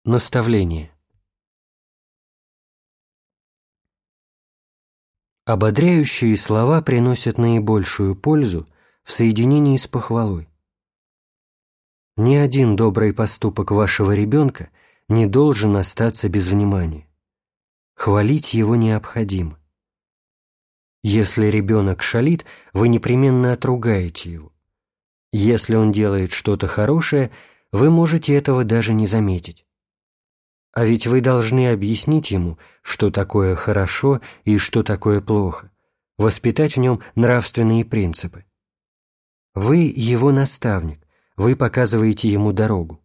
Наставление. Ободряющие слова приносят наибольшую пользу в соединении с похвалой. Ни один добрый поступок вашего ребенка не должен остаться без внимания. Хвалить его необходимо. Если ребенок шалит, вы непременно отругаете его. Если он делает что-то хорошее, вы можете этого даже не заметить. А ведь вы должны объяснить ему, что такое хорошо и что такое плохо, воспитать в нем нравственные принципы. Вы его наставник, вы показываете ему дорогу.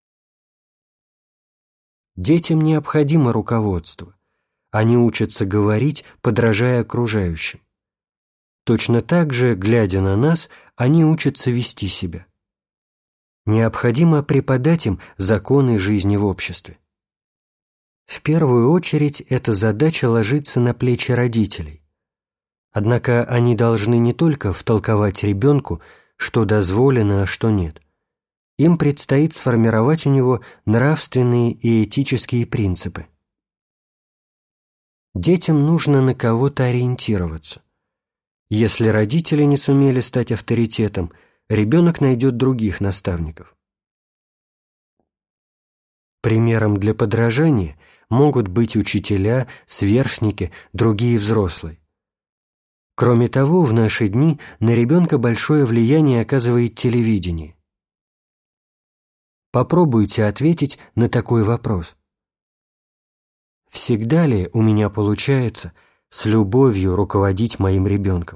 Детям необходимо руководство. Они учатся говорить, подражая окружающим. Точно так же, глядя на нас, они учатся вести себя. Необходимо преподать им законы жизни в обществе. В первую очередь эта задача ложится на плечи родителей. Однако они должны не только втолковать ребенку, что дозволено, а что нет. Им предстоит сформировать у него нравственные и этические принципы. Детям нужно на кого-то ориентироваться. Если родители не сумели стать авторитетом, ребенок найдет других наставников. Примером для подражания могут быть учителя, сверстники, другие взрослые. Кроме того, в наши дни на ребенка большое влияние оказывает телевидение. Попробуйте ответить на такой вопрос. Всегда ли у меня получается с любовью руководить моим ребенком?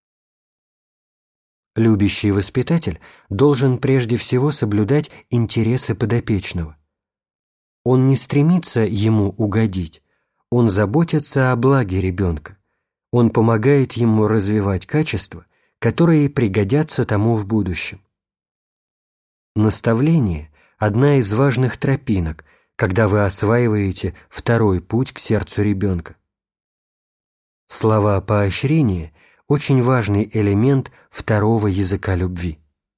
Любящий воспитатель должен прежде всего соблюдать интересы подопечного. Он не стремится ему угодить, он заботится о благе ребенка, он помогает ему развивать качества, которые пригодятся тому в будущем. Наставление – одна из важных тропинок, когда вы осваиваете второй путь к сердцу ребенка. Слова поощрения – очень важный элемент второго языка любви.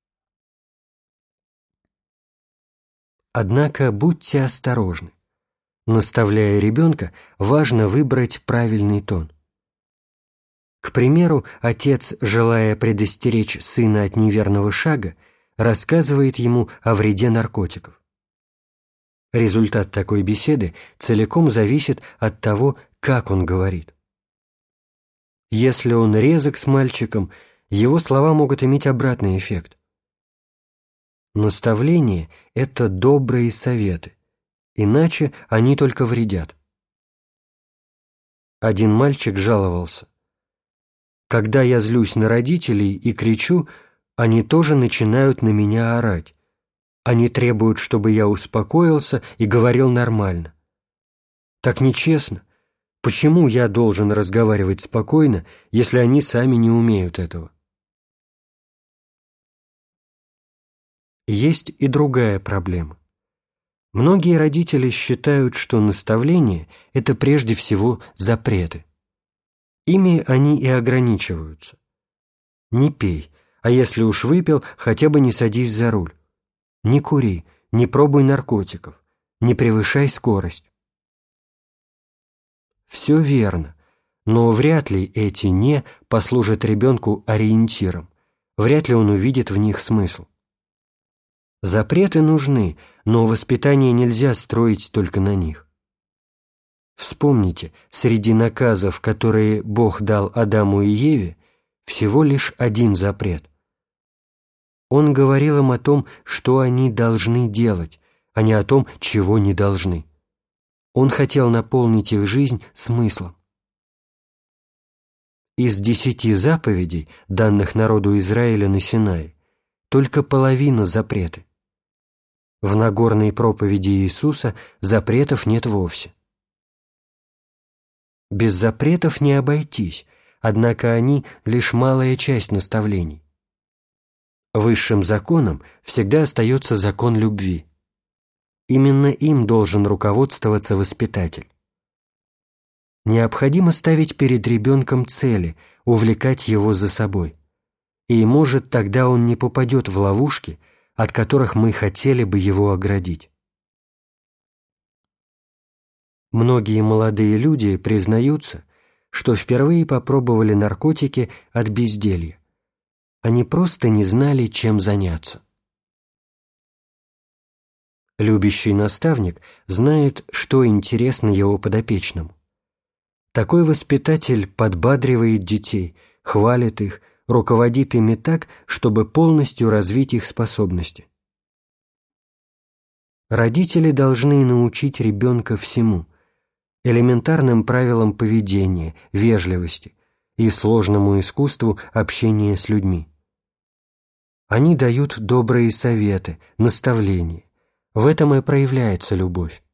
Однако будьте осторожны. Наставляя ребенка, важно выбрать правильный тон. К примеру, отец, желая предостеречь сына от неверного шага, рассказывает ему о вреде наркотиков. Результат такой беседы целиком зависит от того, как он говорит. Если он резок с мальчиком, его слова могут иметь обратный эффект. Наставление – это добрые советы, иначе они только вредят. Один мальчик жаловался. Когда я злюсь на родителей и кричу, они тоже начинают на меня орать. Они требуют, чтобы я успокоился и говорил нормально. Так нечестно. Почему я должен разговаривать спокойно, если они сами не умеют этого? Есть и другая проблема. Многие родители считают, что наставление – это прежде всего запреты. Ими они и ограничиваются. Не пей, а если уж выпил, хотя бы не садись за руль. Не кури, не пробуй наркотиков, не превышай скорость. Все верно, но вряд ли эти «не» послужат ребенку ориентиром, вряд ли он увидит в них смысл. Запреты нужны, но воспитание нельзя строить только на них. Вспомните, среди наказов, которые Бог дал Адаму и Еве, всего лишь один запрет. Он говорил им о том, что они должны делать, а не о том, чего не должны. Он хотел наполнить их жизнь смыслом. Из 10 заповедей, данных народу Израиля на Синае, только половина запреты. В Нагорной проповеди Иисуса запретов нет вовсе. Без запретов не обойтись, однако они лишь малая часть наставлений. Высшим законом всегда остается закон любви. Именно им должен руководствоваться воспитатель. Необходимо ставить перед ребенком цели, увлекать его за собой. И, может, тогда он не попадет в ловушки, от которых мы хотели бы его оградить. Многие молодые люди признаются, что впервые попробовали наркотики от безделья. Они просто не знали, чем заняться. Любящий наставник знает, что интересно его подопечному. Такой воспитатель подбадривает детей, хвалит их, руководит ими так, чтобы полностью развить их способности. Родители должны научить ребенка всему – элементарным правилам поведения, вежливости и сложному искусству общения с людьми. Они дают добрые советы, наставления. В этом и проявляется любовь.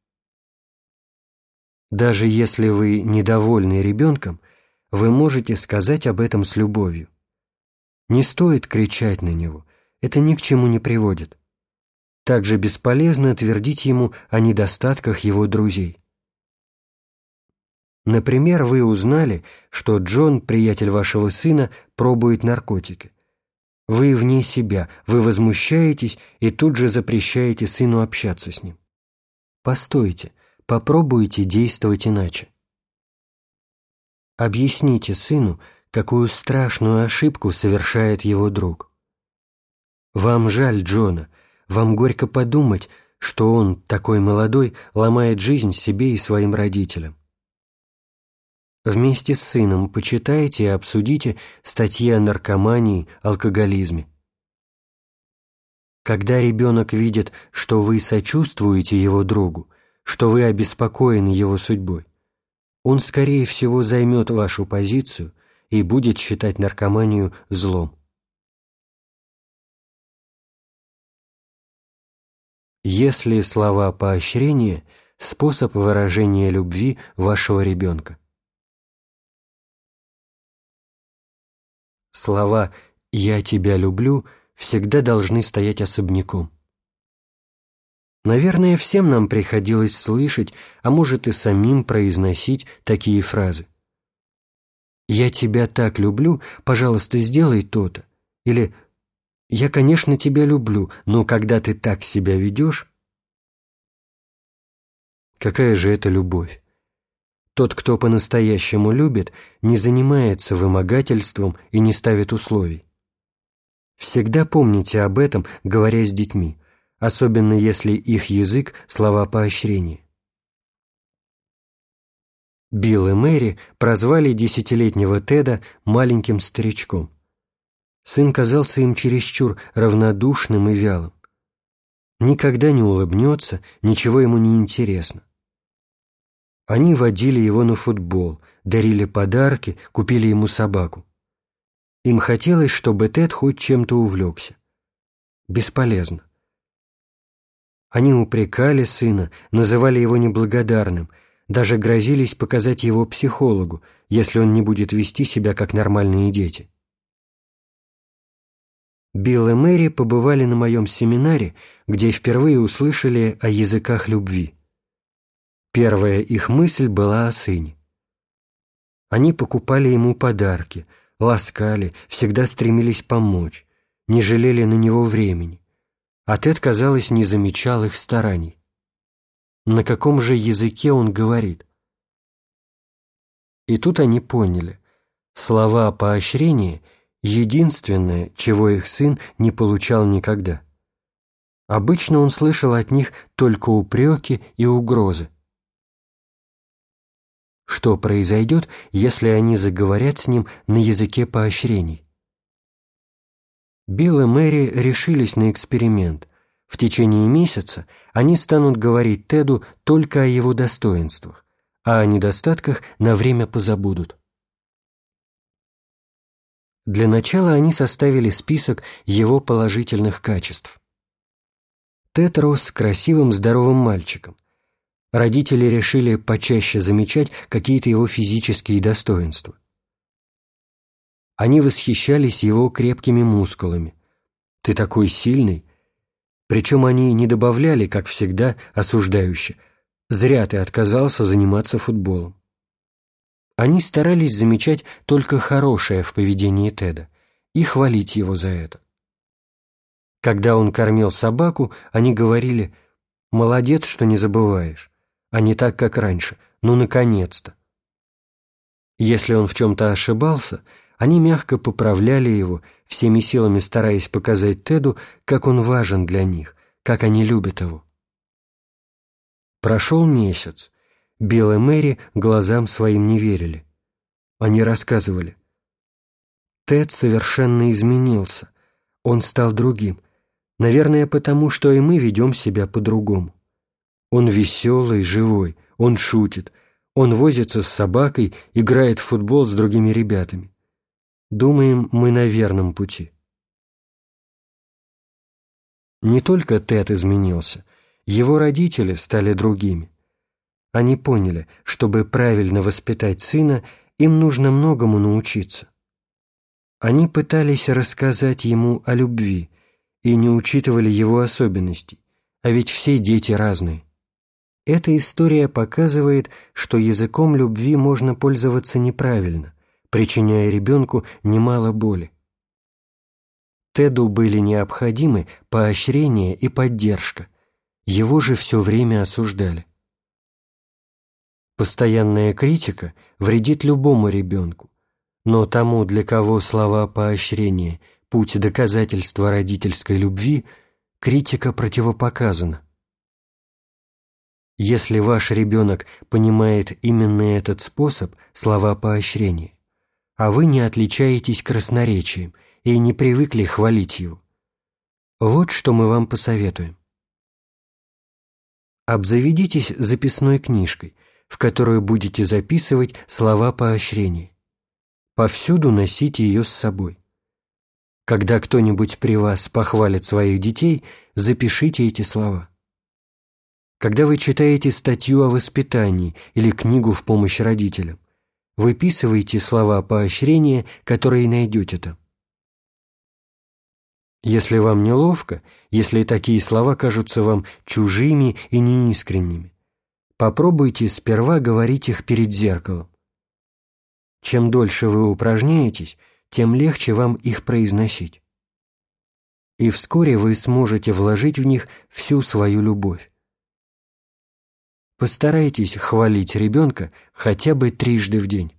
Даже если вы недовольны ребенком, вы можете сказать об этом с любовью. Не стоит кричать на него, это ни к чему не приводит. Также бесполезно твердить ему о недостатках его друзей. Например, вы узнали, что Джон, приятель вашего сына, пробует наркотики. Вы вне себя, вы возмущаетесь и тут же запрещаете сыну общаться с ним. Постойте, попробуйте действовать иначе. Объясните сыну, какую страшную ошибку совершает его друг. Вам жаль Джона, вам горько подумать, что он, такой молодой, ломает жизнь себе и своим родителям. Вместе с сыном почитайте и обсудите статьи о наркомании, алкоголизме. Когда ребенок видит, что вы сочувствуете его другу, что вы обеспокоены его судьбой, он, скорее всего, займет вашу позицию и будет считать наркоманию злом. Если слова поощрения – способ выражения любви вашего ребенка. Слова «я тебя люблю» всегда должны стоять особняком. Наверное, всем нам приходилось слышать, а может и самим произносить такие фразы. «Я тебя так люблю, пожалуйста, сделай то-то». Или «Я, конечно, тебя люблю, но когда ты так себя ведешь...» Какая же это любовь? Тот, кто по-настоящему любит, не занимается вымогательством и не ставит условий. Всегда помните об этом, говоря с детьми, особенно если их язык – слова поощрения. Билл и Мэри прозвали 10-летнего Теда маленьким старичком. Сын казался им чересчур равнодушным и вялым. Никогда не улыбнется, ничего ему не интересно. Они водили его на футбол, дарили подарки, купили ему собаку. Им хотелось, чтобы Тед хоть чем-то увлекся. Бесполезно. Они упрекали сына, называли его неблагодарным, даже грозились показать его психологу, если он не будет вести себя как нормальные дети. Билл и Мэри побывали на моем семинаре, где впервые услышали о языках любви. Первая их мысль была о сыне. Они покупали ему подарки, ласкали, всегда стремились помочь, не жалели на него времени, а Тед, казалось, не замечал их стараний. На каком же языке он говорит? И тут они поняли, слова поощрения – единственное, чего их сын не получал никогда. Обычно он слышал от них только упреки и угрозы. Что произойдет, если они заговорят с ним на языке поощрений? Билл и Мэри решились на эксперимент. В течение месяца они станут говорить Теду только о его достоинствах, а о недостатках на время позабудут. Для начала они составили список его положительных качеств. Тед рос красивым, здоровым мальчиком. Родители решили почаще замечать какие-то его физические достоинства. Они восхищались его крепкими мускулами. «Ты такой сильный!» Причем они не добавляли, как всегда, осуждающе: «Зря ты отказался заниматься футболом». Они старались замечать только хорошее в поведении Теда и хвалить его за это. Когда он кормил собаку, они говорили: «Молодец, что не забываешь», а не так, как раньше: «Ну, наконец-то!». Если он в чем-то ошибался, они мягко поправляли его, всеми силами стараясь показать Теду, как он важен для них, как они любят его. Прошел месяц. Билл и Мэри глазам своим не верили. Они рассказывали: «Тед совершенно изменился. Он стал другим. Наверное, потому что и мы ведем себя по-другому. Он веселый, живой, он шутит, он возится с собакой, играет в футбол с другими ребятами. Думаем, мы на верном пути». Не только Тед изменился, его родители стали другими. Они поняли, чтобы правильно воспитать сына, им нужно многому научиться. Они пытались рассказать ему о любви и не учитывали его особенностей, а ведь все дети разные. Эта история показывает, что языком любви можно пользоваться неправильно, причиняя ребенку немало боли. Теду были необходимы поощрение и поддержка, его же все время осуждали. Постоянная критика вредит любому ребенку, но тому, для кого слова поощрения – путь доказательства родительской любви, критика противопоказана. Если ваш ребенок понимает именно этот способ, слова поощрения, а вы не отличаетесь красноречием и не привыкли хвалить его, вот что мы вам посоветуем. Обзаведитесь записной книжкой, в которую будете записывать слова поощрения. Повсюду носите ее с собой. Когда кто-нибудь при вас похвалит своих детей, запишите эти слова. Когда вы читаете статью о воспитании или книгу в помощь родителям, выписывайте слова поощрения, которые найдете там. Если вам неловко, если такие слова кажутся вам чужими и неискренними, попробуйте сперва говорить их перед зеркалом. Чем дольше вы упражняетесь, тем легче вам их произносить. И вскоре вы сможете вложить в них всю свою любовь. Постарайтесь хвалить ребенка хотя бы 3 раза в день.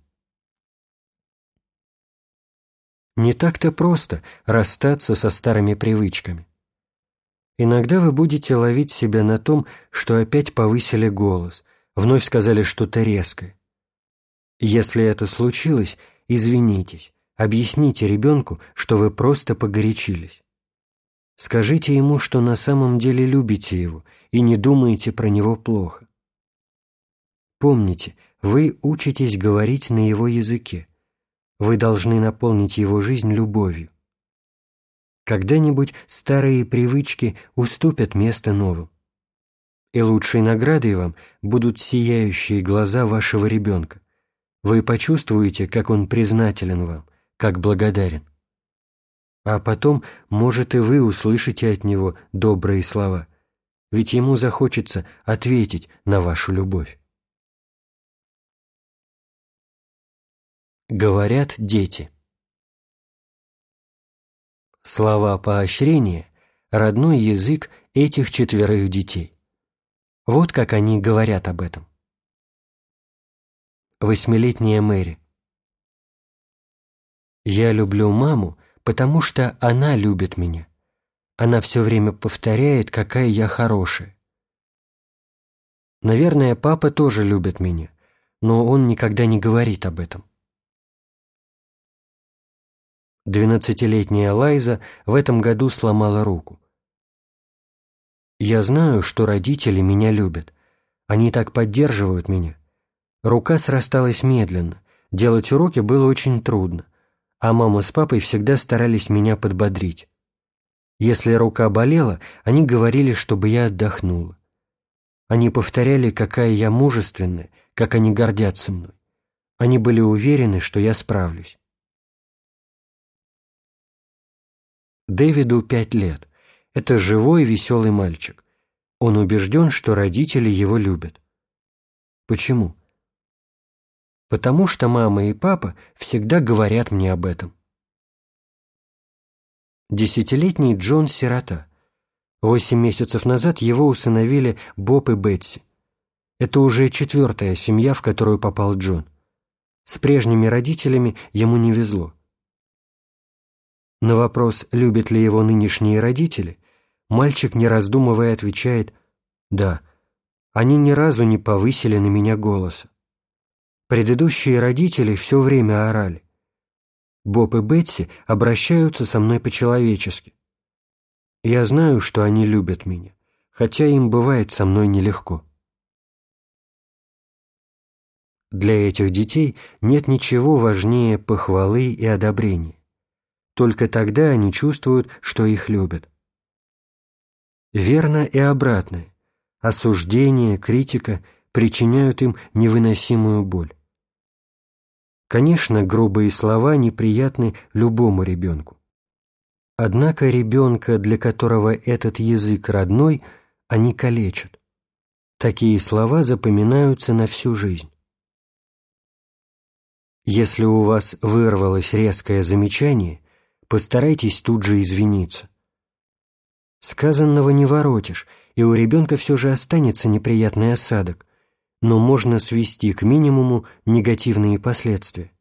Не так-то просто расстаться со старыми привычками. Иногда вы будете ловить себя на том, что опять повысили голос, вновь сказали что-то резкое. Если это случилось, извинитесь, объясните ребенку, что вы просто погорячились. Скажите ему, что на самом деле любите его и не думаете про него плохо. Помните, вы учитесь говорить на его языке. Вы должны наполнить его жизнь любовью. Когда-нибудь старые привычки уступят место новым. И лучшей наградой вам будут сияющие глаза вашего ребенка. Вы почувствуете, как он признателен вам, как благодарен. А потом, может, и вы услышите от него добрые слова, ведь ему захочется ответить на вашу любовь. Говорят дети. Слова поощрения – родной язык этих 4 детей. Вот как они говорят об этом. 8-летняя Мэри. «Я люблю маму, потому что она любит меня. Она все время повторяет, какая я хорошая. Наверное, папа тоже любит меня, но он никогда не говорит об этом». 12-летняя Лайза в этом году сломала руку. «Я знаю, что родители меня любят. Они так поддерживают меня. Рука срасталась медленно, делать уроки было очень трудно, а мама с папой всегда старались меня подбодрить. Если рука болела, они говорили, чтобы я отдохнула. Они повторяли, какая я мужественная, как они гордятся мной. Они были уверены, что я справлюсь». Дэвиду 5 лет. Это живой, веселый мальчик. Он убежден, что родители его любят. Почему? Потому что мама и папа всегда говорят мне об этом. 10-летний Джон – сирота. 8 месяцев назад его усыновили Боб и Бетси. Это уже 4-я семья, в которую попал Джон. С прежними родителями ему не везло. На вопрос, любят ли его нынешние родители, мальчик, не раздумывая, отвечает: «Да, они ни разу не повысили на меня голоса. Предыдущие родители все время орали. Боб и Бетси обращаются со мной по-человечески. Я знаю, что они любят меня, хотя им бывает со мной нелегко». Для этих детей нет ничего важнее похвалы и одобрения. Только тогда они чувствуют, что их любят. Верно и обратное. Осуждение, критика причиняют им невыносимую боль. Конечно, грубые слова неприятны любому ребенку. Однако ребенка, для которого этот язык родной, они калечат. Такие слова запоминаются на всю жизнь. Если у вас вырвалось резкое замечание, постарайтесь тут же извиниться. Сказанного не воротишь, и у ребенка все же останется неприятный осадок, но можно свести к минимуму негативные последствия.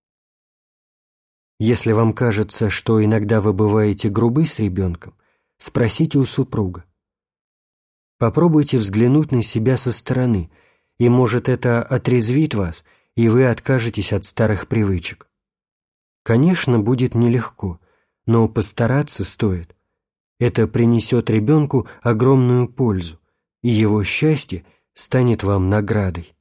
Если вам кажется, что иногда вы бываете грубы с ребенком, спросите у супруга. Попробуйте взглянуть на себя со стороны, и, может, это отрезвит вас, и вы откажетесь от старых привычек. Конечно, будет нелегко, но постараться стоит. Это принесет ребенку огромную пользу, и его счастье станет вам наградой.